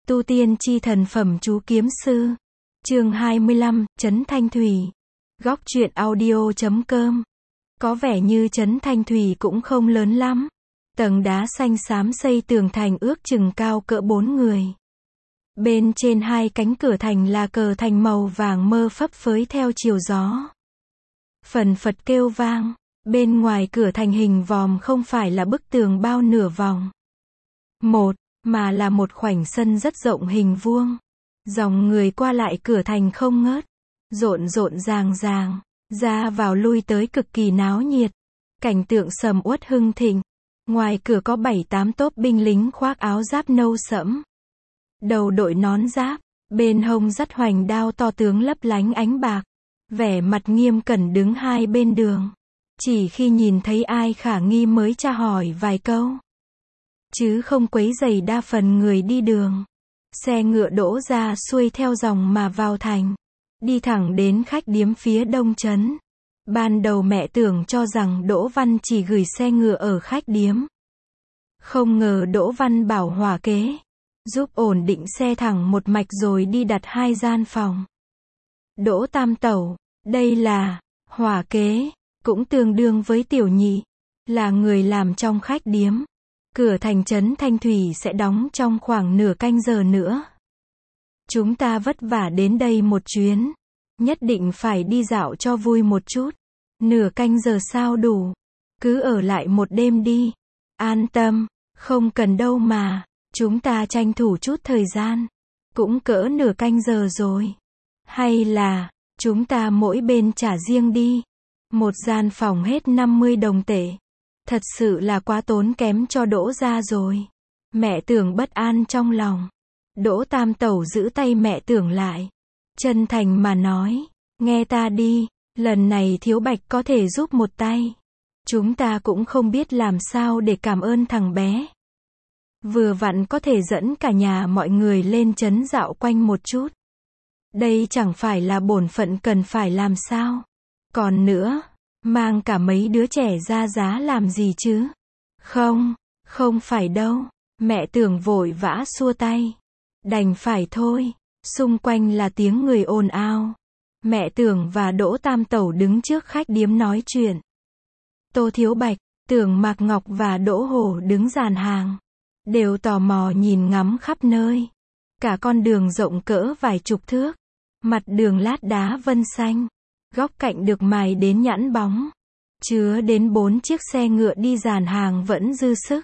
Tu tiên chi thần phẩm chú kiếm sư. Chương 25, Trấn Thanh Thủy. Góc truyện audio.com. Có vẻ như Trấn Thanh Thủy cũng không lớn lắm. Tầng đá xanh xám xây tường thành ước chừng cao cỡ 4 người. Bên trên hai cánh cửa thành là cờ thành màu vàng mơ phấp phới theo chiều gió. Phần phật kêu vang. Bên ngoài cửa thành hình vòm không phải là bức tường bao nửa vòng mà là một khoảnh sân rất rộng hình vuông. Dòng người qua lại cửa thành không ngớt, rộn ràng, ra vào lui tới cực kỳ náo nhiệt. Cảnh tượng sầm uất hưng thịnh. Ngoài cửa có 7-8 tốp binh lính khoác áo giáp nâu sẫm, đầu đội nón giáp, bên hông dắt hoành đao to tướng lấp lánh ánh bạc, vẻ mặt nghiêm cẩn đứng hai bên đường. Chỉ khi nhìn thấy ai khả nghi mới tra hỏi vài câu, chứ không quấy rầy đa phần người đi đường. Xe ngựa đỗ ra xuôi theo dòng mà vào thành, đi thẳng đến khách điếm phía đông trấn. Ban đầu mẹ tưởng cho rằng Đỗ Văn chỉ gửi xe ngựa ở khách điếm. Không ngờ Đỗ Văn bảo hỏa kế giúp ổn định xe thẳng một mạch rồi đi đặt 2 gian phòng. Đỗ Tam Tẩu, đây là hỏa kế, cũng tương đương với tiểu nhị, là người làm trong khách điếm. Cửa thành trấn Thanh Thủy sẽ đóng trong khoảng nửa canh giờ nữa. Chúng ta vất vả đến đây một chuyến, nhất định phải đi dạo cho vui một chút. Nửa canh giờ sao đủ, cứ ở lại một đêm đi. An tâm, không cần đâu mà, chúng ta tranh thủ chút thời gian. Cũng cỡ nửa canh giờ rồi. Hay là, chúng ta mỗi bên trả riêng đi. Một gian phòng hết 50 đồng tệ. Thật sự là quá tốn kém cho Đỗ gia rồi. Mẹ Tưởng bất an trong lòng. Đỗ Tam Tẩu giữ tay mẹ Tưởng lại, chân thành mà nói, nghe ta đi, lần này Thiếu Bạch có thể giúp một tay. Chúng ta cũng không biết làm sao để cảm ơn thằng bé. Vừa vặn có thể dẫn cả nhà mọi người lên trấn dạo quanh một chút. Đây chẳng phải là bổn phận cần phải làm sao. Còn nữa, mang cả mấy đứa trẻ ra giá làm gì chứ? Không phải đâu. Mẹ Tưởng vội vã xua tay. Đành phải thôi. Xung quanh là tiếng người ồn ào. Mẹ Tưởng và Đỗ Tam Tẩu đứng trước khách điếm nói chuyện. Tô Thiếu Bạch, Tưởng Mạc Ngọc và Đỗ Hổ đứng dàn hàng, đều tò mò nhìn ngắm khắp nơi. Cả con đường rộng cỡ vài chục thước, mặt đường lát đá vân xanh, góc cạnh được mài đến nhẵn bóng, chứa đến 4 chiếc xe ngựa đi dàn hàng vẫn dư sức.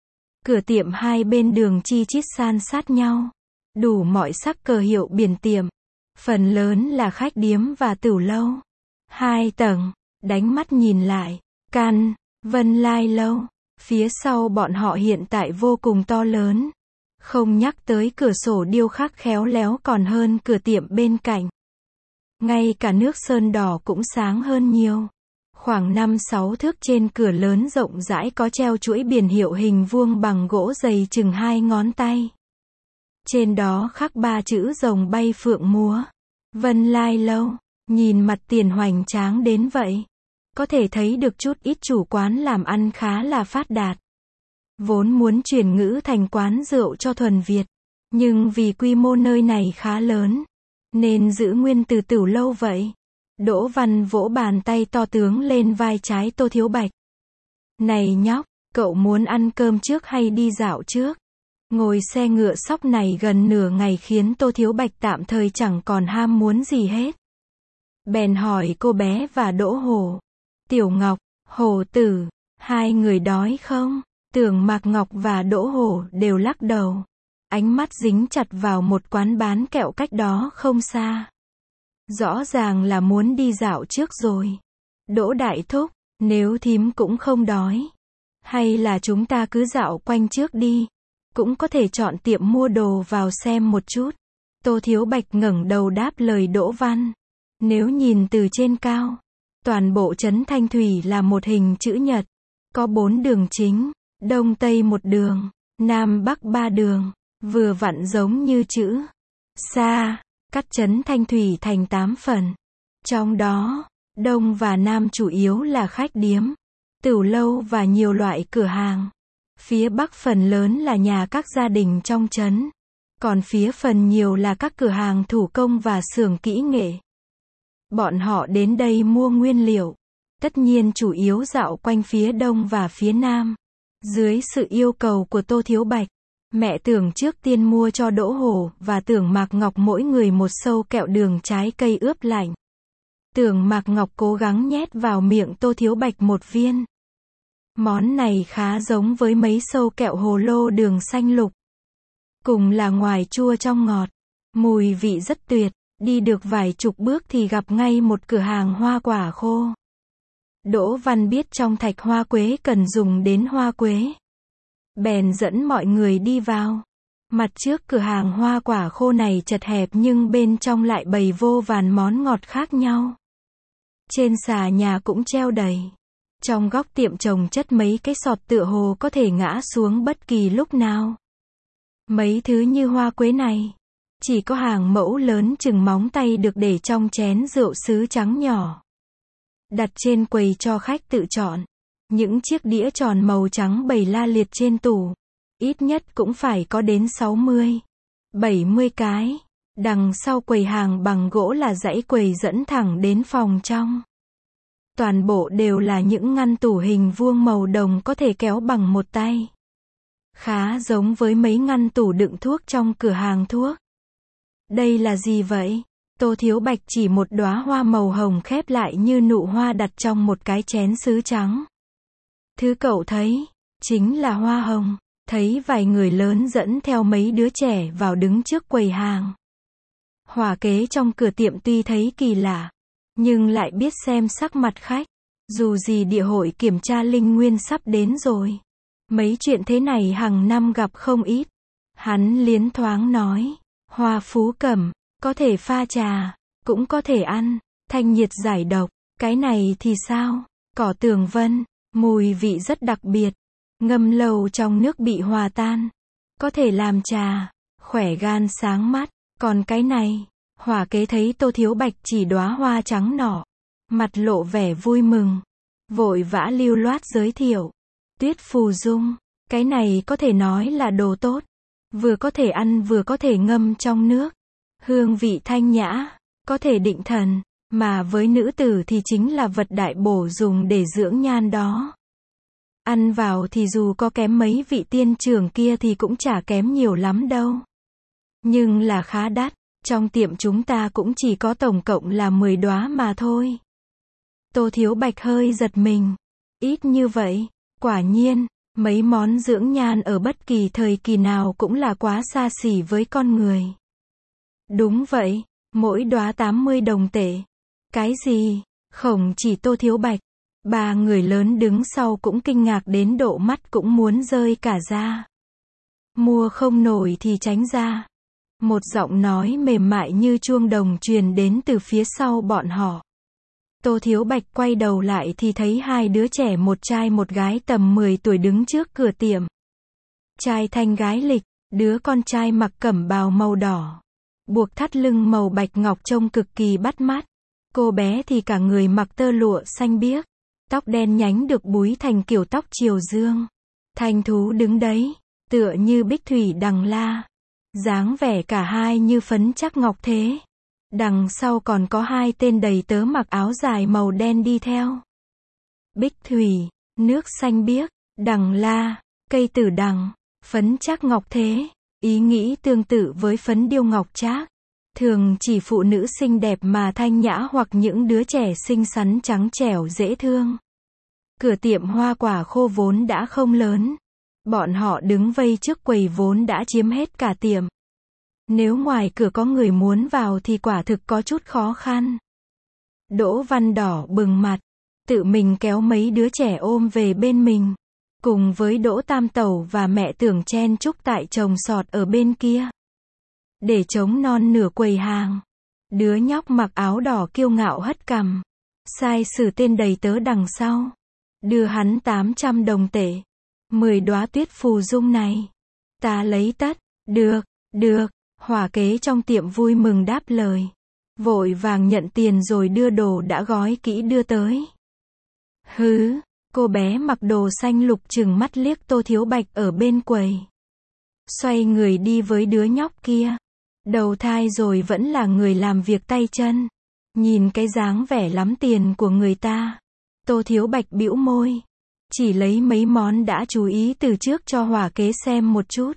Cửa tiệm hai bên đường chi chít san sát nhau, đủ mọi sắc cờ hiệu biển tiệm. Phần lớn là khách điếm và tửu lâu. 2 tầng, đánh mắt nhìn lại, căn Vân Lai lâu, phía sau bọn họ hiện tại vô cùng to lớn. Không nhắc tới cửa sổ điêu khắc khéo léo còn hơn cửa tiệm bên cạnh. Ngay cả nước sơn đỏ cũng sáng hơn nhiều. Khoảng 5-6 thước trên cửa lớn rộng rãi có treo chuỗi biển hiệu hình vuông bằng gỗ dày chừng 2 ngón tay. Trên đó khắc 3 chữ rồng bay phượng múa. Vân Lai lâu, nhìn mặt tiền hoành tráng đến vậy. Có thể thấy được chút ít chủ quán làm ăn khá là phát đạt. Vốn muốn chuyển ngữ thành quán rượu cho thuần Việt. Nhưng vì quy mô nơi này khá lớn, nên giữ nguyên từ tửu lâu vậy. Đỗ Văn vỗ bàn tay to tướng lên vai trái Tô Thiếu Bạch. Này nhóc, cậu muốn ăn cơm trước hay đi dạo trước? Ngồi xe ngựa sóc này gần nửa ngày khiến Tô Thiếu Bạch tạm thời chẳng còn ham muốn gì hết. Bèn hỏi cô bé và Đỗ Hổ. Tiểu Ngọc, Hổ Tử, hai người đói không? Tưởng Mạc Ngọc và Đỗ Hổ đều lắc đầu. Ánh mắt dính chặt vào một quán bán kẹo cách đó không xa. Rõ ràng là muốn đi dạo trước rồi. Đỗ Đại Thúc, nếu thím cũng không đói, hay là chúng ta cứ dạo quanh trước đi. Cũng có thể chọn tiệm mua đồ vào xem một chút. Tô Thiếu Bạch ngẩng đầu đáp lời Đỗ Văn. Nếu nhìn từ trên cao, toàn bộ trấn Thanh Thủy là một hình chữ nhật. Có 4 đường chính, đông tây một đường, nam bắc 3 đường, vừa vặn giống như chữ Sa, cắt trấn Thanh Thủy thành 8 phần. Trong đó, đông và nam chủ yếu là khách điếm, tửu lâu và nhiều loại cửa hàng. Phía bắc phần lớn là nhà các gia đình trong trấn. Còn phía phần nhiều là các cửa hàng thủ công và xưởng kỹ nghệ. Bọn họ đến đây mua nguyên liệu. Tất nhiên chủ yếu dạo quanh phía đông và phía nam. Dưới sự yêu cầu của Tô Thiếu Bạch, mẹ Tưởng trước tiên mua cho Đỗ Hổ và Tưởng Mạc Ngọc mỗi người một sâu kẹo đường trái cây ướp lạnh. Tưởng Mạc Ngọc cố gắng nhét vào miệng Tô Thiếu Bạch một viên. Món này khá giống với mấy sâu kẹo hồ lô đường xanh lục. Cùng là ngoài chua trong ngọt. Mùi vị rất tuyệt. Đi được vài chục bước thì gặp ngay một cửa hàng hoa quả khô. Đỗ Văn biết trong thạch hoa quế cần dùng đến hoa quế. Bèn dẫn mọi người đi vào. Mặt trước cửa hàng hoa quả khô này chật hẹp nhưng bên trong lại bày vô vàn món ngọt khác nhau. Trên xà nhà cũng treo đầy. Trong góc tiệm trồng chất mấy cái sọt tựa hồ có thể ngã xuống bất kỳ lúc nào. Mấy thứ như hoa quế này, chỉ có hàng mẫu lớn chừng móng tay được để trong chén rượu sứ trắng nhỏ. Đặt trên quầy cho khách tự chọn. Những chiếc đĩa tròn màu trắng bày la liệt trên tủ. Ít nhất cũng phải có đến 60, 70 cái. Đằng sau quầy hàng bằng gỗ là dãy quầy dẫn thẳng đến phòng trong. Toàn bộ đều là những ngăn tủ hình vuông màu đồng có thể kéo bằng một tay. Khá giống với mấy ngăn tủ đựng thuốc trong cửa hàng thuốc. Đây là gì vậy? Tô Thiếu Bạch chỉ một đóa hoa màu hồng khép lại như nụ hoa đặt trong một cái chén sứ trắng. Thứ cậu thấy, chính là hoa hồng. Thấy vài người lớn dẫn theo mấy đứa trẻ vào đứng trước quầy hàng. Hỏa kế trong cửa tiệm tuy thấy kỳ lạ, nhưng lại biết xem sắc mặt khách. Dù gì địa hội kiểm tra linh nguyên sắp đến rồi. Mấy chuyện thế này hàng năm gặp không ít. Hắn liến thoáng nói, hoa phú cẩm, có thể pha trà, cũng có thể ăn, thanh nhiệt giải độc. Cái này thì sao? Cỏ tường vân, mùi vị rất đặc biệt. Ngâm lâu trong nước bị hòa tan. Có thể làm trà, khỏe gan sáng mắt. Còn cái này, hỏa kế thấy Tô Thiếu Bạch chỉ đóa hoa trắng nọ. Mặt lộ vẻ vui mừng. Vội vã lưu loát giới thiệu. Tuyết phù dung, cái này có thể nói là đồ tốt. Vừa có thể ăn vừa có thể ngâm trong nước. Hương vị thanh nhã, có thể định thần. Mà với nữ tử thì chính là vật đại bổ dùng để dưỡng nhan đó. Ăn vào thì dù có kém mấy vị tiên trưởng kia thì cũng chả kém nhiều lắm đâu. Nhưng là khá đắt, trong tiệm chúng ta cũng chỉ có tổng cộng là 10 đóa mà thôi. Tô Thiếu Bạch hơi giật mình. Ít như vậy, quả nhiên, mấy món dưỡng nhan ở bất kỳ thời kỳ nào cũng là quá xa xỉ với con người. Đúng vậy, mỗi đóa 80 đồng tệ. Cái gì? Không chỉ Tô Thiếu Bạch. Ba người lớn đứng sau cũng kinh ngạc đến độ mắt cũng muốn rơi cả ra. Mua không nổi thì tránh ra. Một giọng nói mềm mại như chuông đồng truyền đến từ phía sau bọn họ. Tô Thiếu Bạch quay đầu lại thì thấy hai đứa trẻ một trai một gái tầm 10 tuổi đứng trước cửa tiệm. Trai thanh gái lịch, đứa con trai mặc cẩm bào màu đỏ. Buộc thắt lưng màu bạch ngọc trông cực kỳ bắt mắt. Cô bé thì cả người mặc tơ lụa xanh biếc. Tóc đen nhánh được búi thành kiểu tóc triều dương. Thanh thú đứng đấy, tựa như bích thủy đằng la. Dáng vẻ cả hai như phấn chắc ngọc thế. Đằng sau còn có hai tên đầy tớ mặc áo dài màu đen đi theo. Bích thủy, nước xanh biếc, đằng la, cây tử đằng, phấn chắc ngọc thế. Ý nghĩ tương tự với phấn điêu ngọc trác. Thường chỉ phụ nữ xinh đẹp mà thanh nhã hoặc những đứa trẻ xinh xắn trắng trẻo dễ thương. Cửa tiệm hoa quả khô vốn đã không lớn. Bọn họ đứng vây trước quầy vốn đã chiếm hết cả tiệm. Nếu ngoài cửa có người muốn vào thì quả thực có chút khó khăn. Đỗ Văn đỏ bừng mặt, tự mình kéo mấy đứa trẻ ôm về bên mình. Cùng với Đỗ Tam Tẩu và mẹ Tưởng chen chúc tại chồng sọt ở bên kia. Để chống non nửa quầy hàng. Đứa nhóc mặc áo đỏ kiêu ngạo hất cằm. Sai sử tên đầy tớ đằng sau. Đưa hắn 800 đồng tệ. 10 đóa tuyết phù dung này. Ta lấy tất. Được, được. Hỏa kế trong tiệm vui mừng đáp lời. Vội vàng nhận tiền rồi đưa đồ đã gói kỹ đưa tới. Hứ, cô bé mặc đồ xanh lục trừng mắt liếc Tô Thiếu Bạch ở bên quầy. xoay người đi với đứa nhóc kia. Đầu thai rồi vẫn là người làm việc tay chân. Nhìn cái dáng vẻ lắm tiền của người ta. Tô Thiếu Bạch bĩu môi. Chỉ lấy mấy món đã chú ý từ trước cho hỏa kế xem một chút.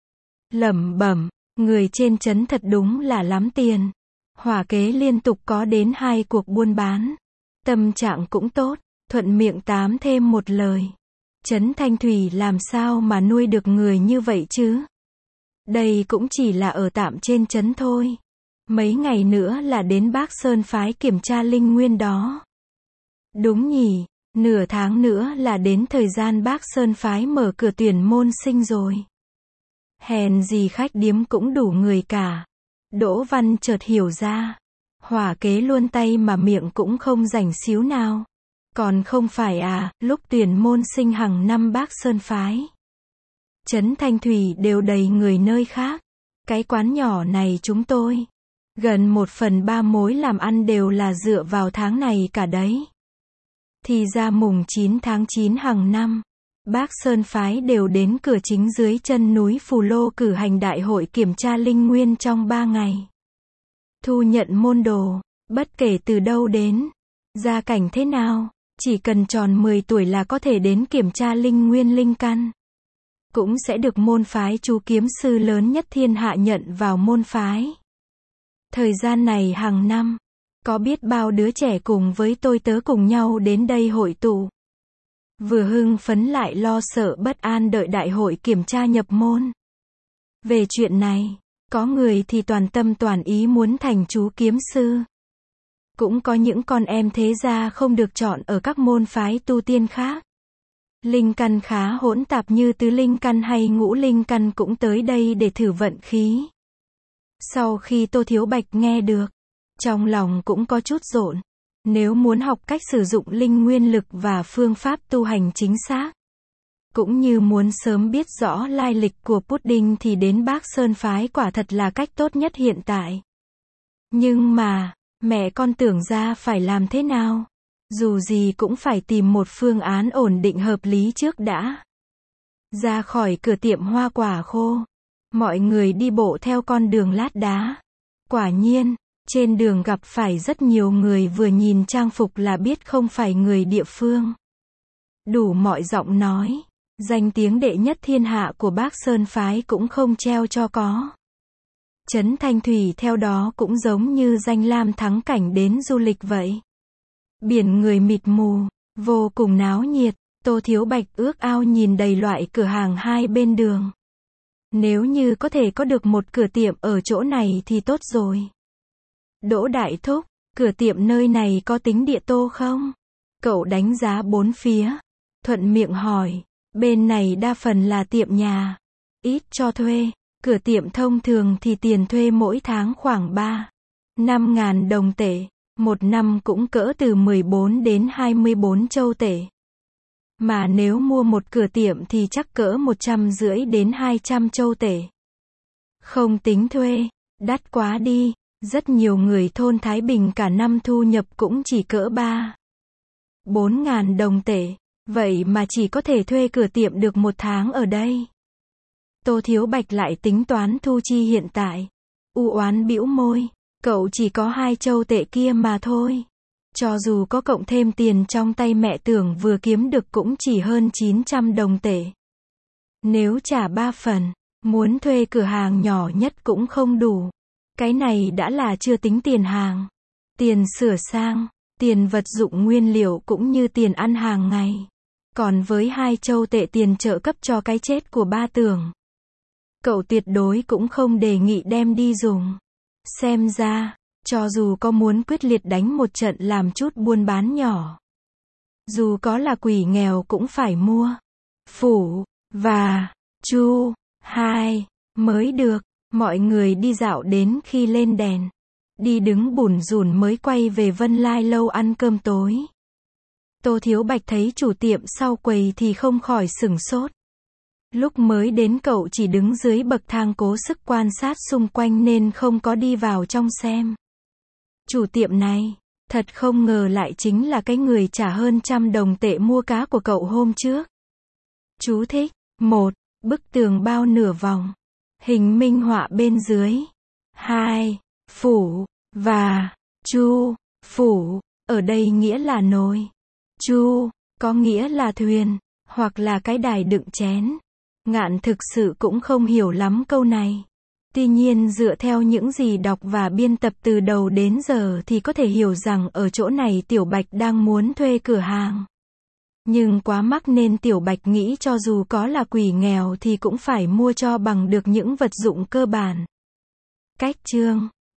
Lẩm bẩm, người trên trấn thật đúng là lắm tiền. Hỏa kế liên tục có đến 2 cuộc buôn bán. Tâm trạng cũng tốt, thuận miệng tám thêm một lời. Trấn Thanh Thủy làm sao mà nuôi được người như vậy chứ? Đây cũng chỉ là ở tạm trên trấn thôi. Mấy ngày nữa là đến Bác Sơn phái kiểm tra linh nguyên đó. Đúng nhỉ, nửa tháng nữa là đến thời gian Bác Sơn phái mở cửa tuyển môn sinh rồi. Hèn gì khách điếm cũng đủ người cả. Đỗ Văn chợt hiểu ra. Hỏa kế luôn tay mà miệng cũng không rảnh xíu nào. Còn không phải à, lúc tuyển môn sinh hàng năm Bác Sơn phái. Trấn Thanh Thủy đều đầy người nơi khác. Cái quán nhỏ này chúng tôi. Gần 1/3 mối làm ăn đều là dựa vào tháng này cả đấy. Thì ra mùng 9 tháng 9 hàng năm. Bác Sơn phái đều đến cửa chính dưới chân núi Phù Lô cử hành đại hội kiểm tra linh nguyên trong 3 ngày. Thu nhận môn đồ, bất kể từ đâu đến, gia cảnh thế nào, chỉ cần tròn 10 tuổi là có thể đến kiểm tra linh nguyên linh căn. Cũng sẽ được môn phái chú kiếm sư lớn nhất thiên hạ nhận vào môn phái. Thời gian này hàng năm, có biết bao đứa trẻ cùng với tôi tớ cùng nhau đến đây hội tụ. Vừa hưng phấn lại lo sợ bất an đợi đại hội kiểm tra nhập môn. Về chuyện này, có người thì toàn tâm toàn ý muốn thành chú kiếm sư. Cũng có những con em thế gia không được chọn ở các môn phái tu tiên khác. Linh căn khá hỗn tạp như tứ linh căn hay ngũ linh căn cũng tới đây để thử vận khí. Sau khi Tô Thiếu Bạch nghe được, trong lòng cũng có chút rộn. Nếu muốn học cách sử dụng linh nguyên lực và phương pháp tu hành chính xác, cũng như muốn sớm biết rõ lai lịch của pudding thì đến Bác Sơn phái quả thật là cách tốt nhất hiện tại. Nhưng mà, mẹ con tưởng ra phải làm thế nào? Dù gì cũng phải tìm một phương án ổn định hợp lý trước đã. Ra khỏi cửa tiệm hoa quả khô, mọi người đi bộ theo con đường lát đá. Quả nhiên, trên đường gặp phải rất nhiều người vừa nhìn trang phục là biết không phải người địa phương. Đủ mọi giọng nói, danh tiếng đệ nhất thiên hạ của Bác Sơn phái cũng không treo cho có. Trấn Thanh Thủy theo đó cũng giống như danh lam thắng cảnh đến du lịch vậy. Biển người mịt mù, vô cùng náo nhiệt, Tô Thiếu Bạch ước ao nhìn đầy loại cửa hàng hai bên đường. Nếu như có thể có được một cửa tiệm ở chỗ này thì tốt rồi. Đỗ Đại Thúc, cửa tiệm nơi này có tính địa tô không? Cậu đánh giá bốn phía, thuận miệng hỏi, bên này đa phần là tiệm nhà, ít cho thuê, cửa tiệm thông thường thì tiền thuê mỗi tháng khoảng 3-5 ngàn đồng tệ, một năm cũng cỡ từ 14 đến 24 châu tệ. Mà nếu mua một cửa tiệm thì chắc cỡ 150 đến 200 châu tệ. Không tính thuê, đắt quá đi. Rất nhiều người thôn Thái Bình cả năm thu nhập cũng chỉ cỡ 3-4 ngàn đồng tệ. Vậy mà chỉ có thể thuê cửa tiệm được một tháng ở đây. Tô Thiếu Bạch lại tính toán thu chi hiện tại. U oán bĩu môi. Cậu chỉ có 2 châu tệ kia mà thôi. Cho dù có cộng thêm tiền trong tay mẹ tưởng vừa kiếm được cũng chỉ hơn 900 đồng tệ. Nếu trả 3 phần, muốn thuê cửa hàng nhỏ nhất cũng không đủ. Cái này đã là chưa tính tiền hàng, tiền sửa sang, tiền vật dụng nguyên liệu cũng như tiền ăn hàng ngày. Còn với 2 châu tệ tiền trợ cấp cho cái chết của ba Tưởng, cậu tuyệt đối cũng không đề nghị đem đi dùng. Xem ra, cho dù có muốn quyết liệt đánh một trận làm chút buôn bán nhỏ, dù có là quỷ nghèo cũng phải mua phủ và chu 2 mới được. Mọi người đi dạo đến khi lên đèn, đi đứng bủn rủn mới quay về Vân Lai lâu ăn cơm tối. Tô Thiếu Bạch thấy chủ tiệm sau quầy thì không khỏi sửng sốt. Lúc mới đến cậu chỉ đứng dưới bậc thang cố sức quan sát xung quanh nên không có đi vào trong xem. Chủ tiệm này, thật không ngờ lại chính là cái người trả hơn 100 đồng tệ mua cá của cậu hôm trước. Chú thích: 1. Bức tường bao nửa vòng. Hình minh họa bên dưới. 2. Phủ và chu. Phủ ở đây nghĩa là nồi. Chu có nghĩa là thuyền, hoặc là cái đài đựng chén. Ngạn thực sự cũng không hiểu lắm câu này. Tuy nhiên dựa theo những gì đọc và biên tập từ đầu đến giờ thì có thể hiểu rằng ở chỗ này Tiểu Bạch đang muốn thuê cửa hàng. Nhưng quá mắc nên Tiểu Bạch nghĩ cho dù có là quỷ nghèo thì cũng phải mua cho bằng được những vật dụng cơ bản. Cách chương